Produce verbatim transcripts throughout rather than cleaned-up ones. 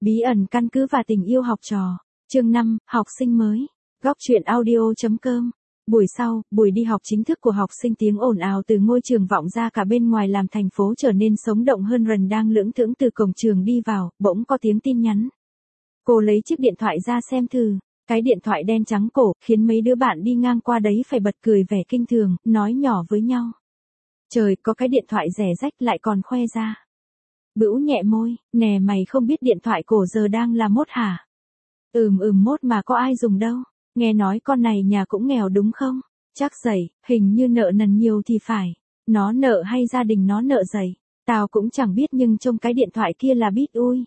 Bí ẩn căn cứ và tình yêu học trò. Chương năm, học sinh mới. Góc truyện audio.com. Buổi sau, buổi đi học chính thức của học sinh, tiếng ồn ào từ ngôi trường vọng ra cả bên ngoài làm thành phố trở nên sống động hơn. Rần đang lững thững từ cổng trường đi vào, bỗng có tiếng tin nhắn. Cô lấy chiếc điện thoại ra xem thử. Cái điện thoại đen trắng cổ, khiến mấy đứa bạn đi ngang qua đấy phải bật cười vẻ kinh thường, nói nhỏ với nhau. Trời, có cái điện thoại rẻ rách lại còn khoe ra. Bữu nhẹ môi, nè mày không biết điện thoại cổ giờ đang là mốt hả? Ừm ừm mốt mà có ai dùng đâu, nghe nói con này nhà cũng nghèo đúng không? Chắc dậy, hình như nợ nần nhiều thì phải. Nó nợ hay gia đình nó nợ dậy? Tao cũng chẳng biết nhưng trông cái điện thoại kia là bít ui.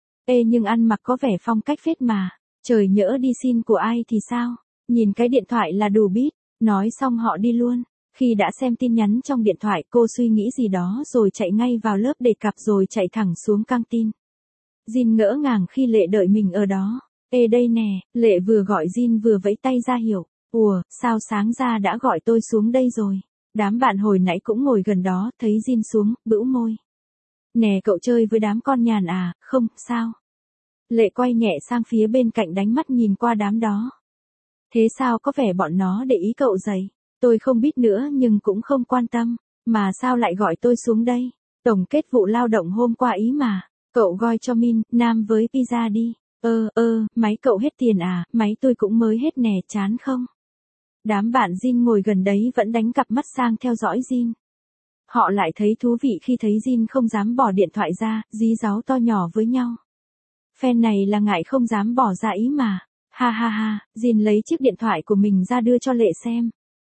Ê nhưng ăn mặc có vẻ phong cách phết mà, trời nhỡ đi xin của ai thì sao? Nhìn cái điện thoại là đủ bít, nói xong họ đi luôn. Khi đã xem tin nhắn trong điện thoại, cô suy nghĩ gì đó rồi chạy ngay vào lớp đề cặp rồi chạy thẳng xuống căng tin. Jin ngỡ ngàng khi Lệ đợi mình ở đó. Ê đây nè, Lệ vừa gọi Jin vừa vẫy tay ra hiệu. Ủa, sao sáng ra đã gọi tôi xuống đây rồi? Đám bạn hồi nãy cũng ngồi gần đó, thấy Jin xuống, bĩu môi. Nè cậu chơi với đám con nhàn à, không, sao? Lệ quay nhẹ sang phía bên cạnh đánh mắt nhìn qua đám đó. Thế sao có vẻ bọn nó để ý cậu dày? Tôi không biết nữa nhưng cũng không quan tâm. Mà sao lại gọi tôi xuống đây? Tổng kết vụ lao động hôm qua ý mà. Cậu gọi cho Min, Nam với pizza đi. Ơ, ơ, máy cậu hết tiền à, máy tôi cũng mới hết nè, chán không? Đám bạn Jin ngồi gần đấy vẫn đánh cặp mắt sang theo dõi Jin. Họ lại thấy thú vị khi thấy Jin không dám bỏ điện thoại ra, dí dáu to nhỏ với nhau. Fan này là ngại không dám bỏ ra ý mà. Ha ha ha, Jin lấy chiếc điện thoại của mình ra đưa cho Lệ xem.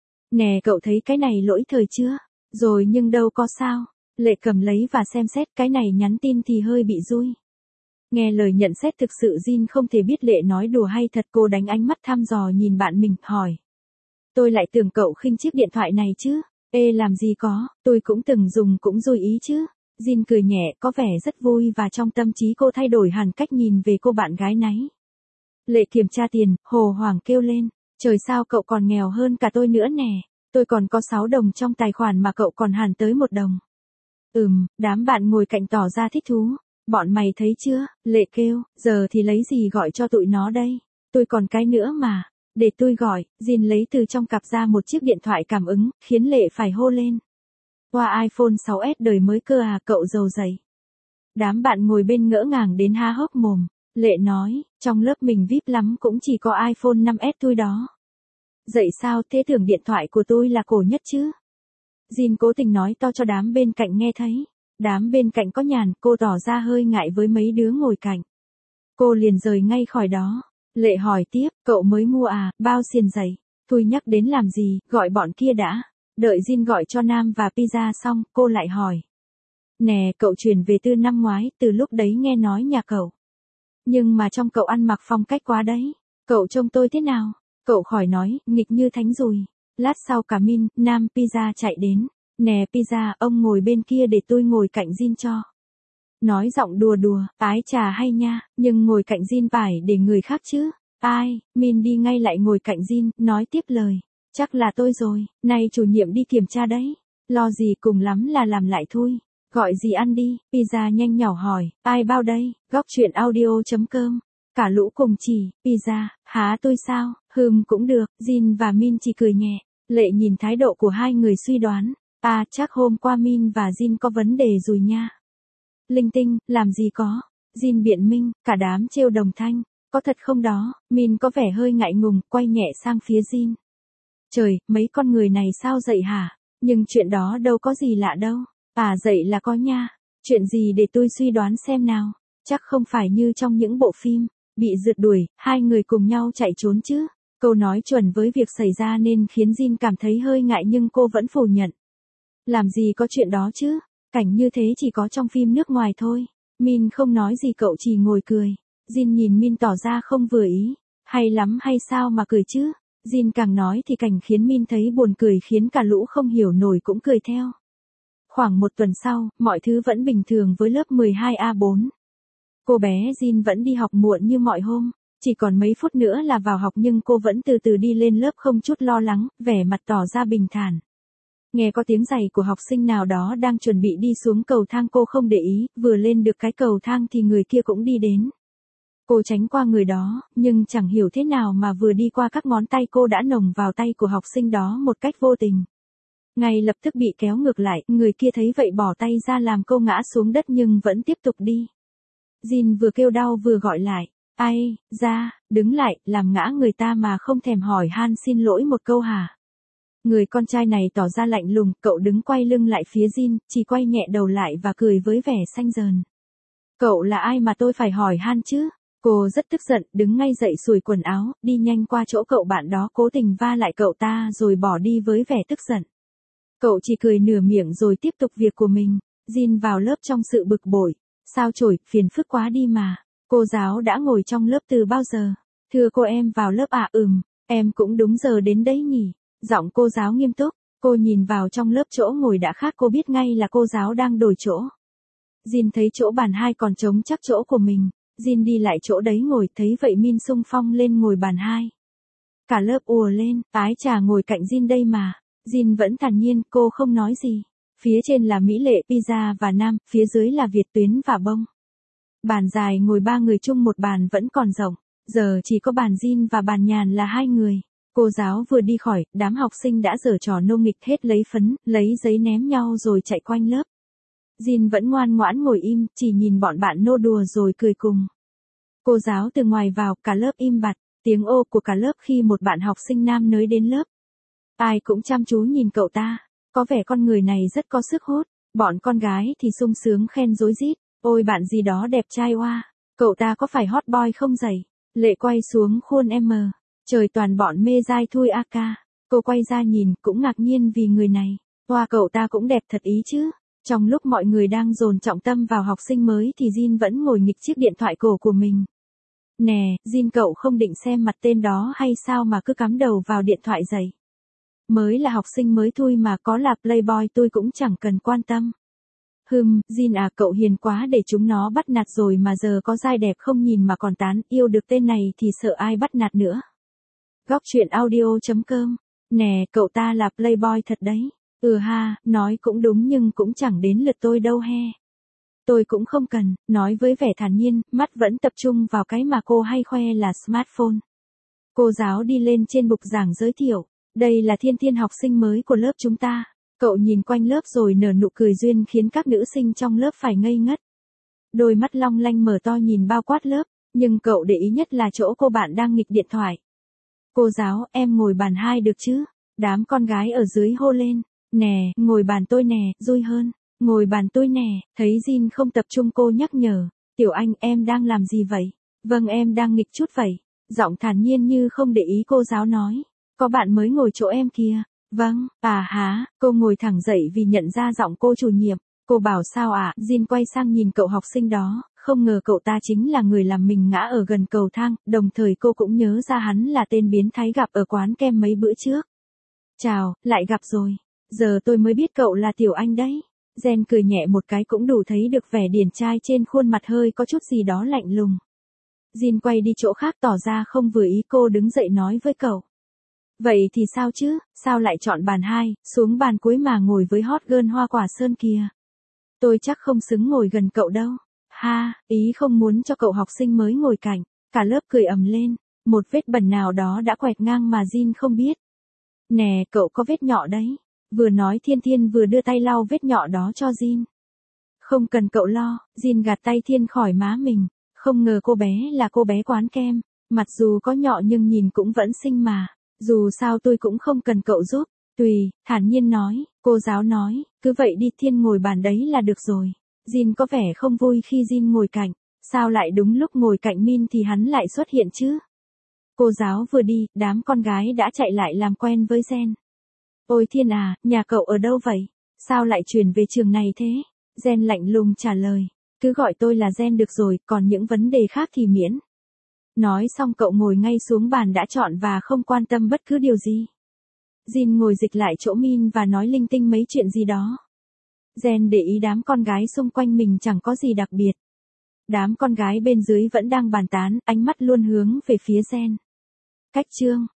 Nè cậu thấy cái này lỗi thời chưa? Rồi nhưng đâu có sao. Lệ cầm lấy và xem xét, cái này nhắn tin thì hơi bị rui. Nghe lời nhận xét thực sự Jin không thể biết Lệ nói đùa hay thật. Cô đánh ánh mắt thăm dò nhìn bạn mình, hỏi. Tôi lại tưởng cậu khinh chiếc điện thoại này chứ. Ê làm gì có, tôi cũng từng dùng cũng rui ý chứ. Jin cười nhẹ, có vẻ rất vui và trong tâm trí cô thay đổi hẳn cách nhìn về cô bạn gái náy. Lệ kiểm tra tiền, hồ hoảng kêu lên. Trời sao cậu còn nghèo hơn cả tôi nữa nè. Tôi còn có sáu đồng trong tài khoản mà cậu còn hẳn tới một đồng. Ừm, đám bạn ngồi cạnh tỏ ra thích thú. Bọn mày thấy chưa, Lệ kêu, giờ thì lấy gì gọi cho tụi nó đây. Tôi còn cái nữa mà. Để tôi gọi. Jin lấy từ trong cặp ra một chiếc điện thoại cảm ứng, khiến Lệ phải hô lên. Qua iPhone sáu S đời mới cơ à, cậu giàu dày. Đám bạn ngồi bên ngỡ ngàng đến há hốc mồm. Lệ nói, trong lớp mình vi ai pi lắm cũng chỉ có iPhone năm S thôi đó. Dậy sao, thế tưởng điện thoại của tôi là cổ nhất chứ? Jin cố tình nói to cho đám bên cạnh nghe thấy. Đám bên cạnh có nhàn, cô tỏ ra hơi ngại với mấy đứa ngồi cạnh. Cô liền rời ngay khỏi đó. Lệ hỏi tiếp, cậu mới mua à, bao xiên giày. Thôi nhắc đến làm gì, gọi bọn kia đã. Đợi Jin gọi cho Nam và pizza xong, cô lại hỏi. Nè, cậu chuyển về từ năm ngoái, từ lúc đấy nghe nói nhà cậu. Nhưng mà trong cậu ăn mặc phong cách quá đấy. Cậu trông tôi thế nào? Cậu khỏi nói, nghịch như thánh rồi. Lát sau cả Min, Nam, pizza chạy đến. Nè pizza, ông ngồi bên kia để tôi ngồi cạnh Jin cho. Nói giọng đùa đùa, ái trà hay nha, nhưng ngồi cạnh Jin phải để người khác chứ. Ai, Min đi ngay lại ngồi cạnh Jin, nói tiếp lời. Chắc là tôi rồi, nay chủ nhiệm đi kiểm tra đấy. Lo gì cùng lắm là làm lại thôi. Gọi gì ăn đi, pizza nhanh nhỏ hỏi, ai bao đây, góc truyện audio.com. Cả lũ cùng chỉ, pizza, há tôi sao, hừm cũng được, Jin và Min chỉ cười nhẹ. Lệ nhìn thái độ của hai người suy đoán. À chắc hôm qua Min và Jin có vấn đề rồi nha. Linh tinh, làm gì có. Jin biện minh, cả đám trêu đồng thanh. Có thật không đó, Min có vẻ hơi ngại ngùng, quay nhẹ sang phía Jin. Trời, mấy con người này sao dậy hả? Nhưng chuyện đó đâu có gì lạ đâu. À dậy là có nha. Chuyện gì để tôi suy đoán xem nào. Chắc không phải như trong những bộ phim. Bị rượt đuổi, hai người cùng nhau chạy trốn chứ. Câu nói chuẩn với việc xảy ra nên khiến Jin cảm thấy hơi ngại nhưng cô vẫn phủ nhận. Làm gì có chuyện đó chứ. Cảnh như thế chỉ có trong phim nước ngoài thôi. Min không nói gì, cậu chỉ ngồi cười. Jin nhìn Min tỏ ra không vừa ý. Hay lắm hay sao mà cười chứ. Jin càng nói thì cảnh khiến Min thấy buồn cười, khiến cả lũ không hiểu nổi cũng cười theo. Khoảng một tuần sau, mọi thứ vẫn bình thường với lớp mười hai A bốn. Cô bé Jin vẫn đi học muộn như mọi hôm. Chỉ còn mấy phút nữa là vào học nhưng cô vẫn từ từ đi lên lớp không chút lo lắng, vẻ mặt tỏ ra bình thản. Nghe có tiếng giày của học sinh nào đó đang chuẩn bị đi xuống cầu thang, cô không để ý, vừa lên được cái cầu thang thì người kia cũng đi đến. Cô tránh qua người đó, nhưng chẳng hiểu thế nào mà vừa đi qua các ngón tay cô đã nồng vào tay của học sinh đó một cách vô tình. Ngay lập tức bị kéo ngược lại, người kia thấy vậy bỏ tay ra làm cô ngã xuống đất nhưng vẫn tiếp tục đi. Jin vừa kêu đau vừa gọi lại, ai, ra, đứng lại, làm ngã người ta mà không thèm hỏi han xin lỗi một câu hả? Người con trai này tỏ ra lạnh lùng, cậu đứng quay lưng lại phía Jin, chỉ quay nhẹ đầu lại và cười với vẻ xanh dờn. Cậu là ai mà tôi phải hỏi han chứ? Cô rất tức giận, đứng ngay dậy xùi quần áo, đi nhanh qua chỗ cậu bạn đó cố tình va lại cậu ta rồi bỏ đi với vẻ tức giận. Cậu chỉ cười nửa miệng rồi tiếp tục việc của mình. Jin vào lớp trong sự bực bội. Sao chổi, phiền phức quá đi mà. Cô giáo đã ngồi trong lớp từ bao giờ? Thưa cô em vào lớp à? Ừm, em cũng đúng giờ đến đấy nhỉ. Giọng cô giáo nghiêm túc. Cô nhìn vào trong lớp chỗ ngồi đã khác, cô biết ngay là cô giáo đang đổi chỗ. Jin thấy chỗ bàn hai còn trống chắc chỗ của mình. Jin đi lại chỗ đấy ngồi, thấy vậy Min xung phong lên ngồi bàn hai. Cả lớp ùa lên, ái chà ngồi cạnh Jin đây mà. Jin vẫn thản nhiên, cô không nói gì. Phía trên là Mỹ Lệ, Pizza và Nam, phía dưới là Việt Tuyến và Bông. Bàn dài ngồi ba người chung một bàn vẫn còn rộng, giờ chỉ có bàn Jin và bàn Nhàn là hai người. Cô giáo vừa đi khỏi, đám học sinh đã giở trò nô nghịch hết lấy phấn, lấy giấy ném nhau rồi chạy quanh lớp. Jin vẫn ngoan ngoãn ngồi im, chỉ nhìn bọn bạn nô đùa rồi cười cùng. Cô giáo từ ngoài vào, cả lớp im bặt, tiếng ô của cả lớp khi một bạn học sinh nam nới đến lớp. Ai cũng chăm chú nhìn cậu ta, có vẻ con người này rất có sức hút, bọn con gái thì sung sướng khen rối rít, ôi bạn gì đó đẹp trai oa, cậu ta có phải hot boy không dậy? Lệ quay xuống khuôn em, trời toàn bọn mê dai thui a ca, cô quay ra nhìn cũng ngạc nhiên vì người này, oa cậu ta cũng đẹp thật ý chứ. Trong lúc mọi người đang dồn trọng tâm vào học sinh mới thì Jin vẫn ngồi nghịch chiếc điện thoại cổ của mình. Nè, Jin cậu không định xem mặt tên đó hay sao mà cứ cắm đầu vào điện thoại dậy? Mới là học sinh mới thôi mà, có là playboy tôi cũng chẳng cần quan tâm. Hừm, Jin à, cậu hiền quá để chúng nó bắt nạt rồi mà giờ có giai đẹp không nhìn mà còn tán, yêu được tên này thì sợ ai bắt nạt nữa. Góc truyện audio chấm com. Nè, cậu ta là playboy thật đấy. Ừ ha, nói cũng đúng nhưng cũng chẳng đến lượt tôi đâu he. Tôi cũng không cần, nói với vẻ thản nhiên, mắt vẫn tập trung vào cái mà cô hay khoe là smartphone. Cô giáo đi lên trên bục giảng giới thiệu, đây là Thiên Thiên học sinh mới của lớp chúng ta. Cậu nhìn quanh lớp rồi nở nụ cười duyên khiến các nữ sinh trong lớp phải ngây ngất. Đôi mắt long lanh mở to nhìn bao quát lớp, nhưng cậu để ý nhất là chỗ cô bạn đang nghịch điện thoại. Cô giáo, em ngồi bàn hai được chứ? Đám con gái ở dưới hô lên. Nè, ngồi bàn tôi nè, vui hơn. Ngồi bàn tôi nè, thấy Jin không tập trung cô nhắc nhở. Tiểu Anh, em đang làm gì vậy? Vâng, em đang nghịch chút vậy. Giọng thản nhiên như không để ý cô giáo nói. Có bạn mới ngồi chỗ em kìa. Vâng, à há, cô ngồi thẳng dậy vì nhận ra giọng cô chủ nhiệm. Cô bảo sao ạ? À? Jin quay sang nhìn cậu học sinh đó, không ngờ cậu ta chính là người làm mình ngã ở gần cầu thang, đồng thời cô cũng nhớ ra hắn là tên biến thái gặp ở quán kem mấy bữa trước. Chào, lại gặp rồi. Giờ tôi mới biết cậu là Tiểu Anh đấy. Jen cười nhẹ một cái cũng đủ thấy được vẻ điển trai trên khuôn mặt hơi có chút gì đó lạnh lùng. Jin quay đi chỗ khác tỏ ra không vừa ý, cô đứng dậy nói với cậu. Vậy thì sao chứ, sao lại chọn bàn hai, xuống bàn cuối mà ngồi với hot girl hoa quả sơn kìa. Tôi chắc không xứng ngồi gần cậu đâu. Ha, ý không muốn cho cậu học sinh mới ngồi cạnh. Cả lớp cười ầm lên, một vết bẩn nào đó đã quẹt ngang mà Jin không biết. Nè, cậu có vết nhọ đấy. Vừa nói Thiên Thiên vừa đưa tay lau vết nhọ đó cho Jin. Không cần cậu lo, Jin gạt tay Thiên khỏi má mình. Không ngờ cô bé là cô bé quán kem. Mặc dù có nhọ nhưng nhìn cũng vẫn xinh mà. Dù sao tôi cũng không cần cậu giúp. Tùy, thản nhiên nói, cô giáo nói, cứ vậy đi Thiên ngồi bàn đấy là được rồi. Jin có vẻ không vui khi Jin ngồi cạnh. Sao lại đúng lúc ngồi cạnh Min thì hắn lại xuất hiện chứ? Cô giáo vừa đi, đám con gái đã chạy lại làm quen với Jen. Ôi Thiên à, nhà cậu ở đâu vậy? Sao lại chuyển về trường này thế? Jen lạnh lùng trả lời. Cứ gọi tôi là Jen được rồi, còn những vấn đề khác thì miễn. Nói xong cậu ngồi ngay xuống bàn đã chọn và không quan tâm bất cứ điều gì. Jin ngồi dịch lại chỗ Min và nói linh tinh mấy chuyện gì đó. Jen để ý đám con gái xung quanh mình chẳng có gì đặc biệt. Đám con gái bên dưới vẫn đang bàn tán, ánh mắt luôn hướng về phía Jen. Cách chương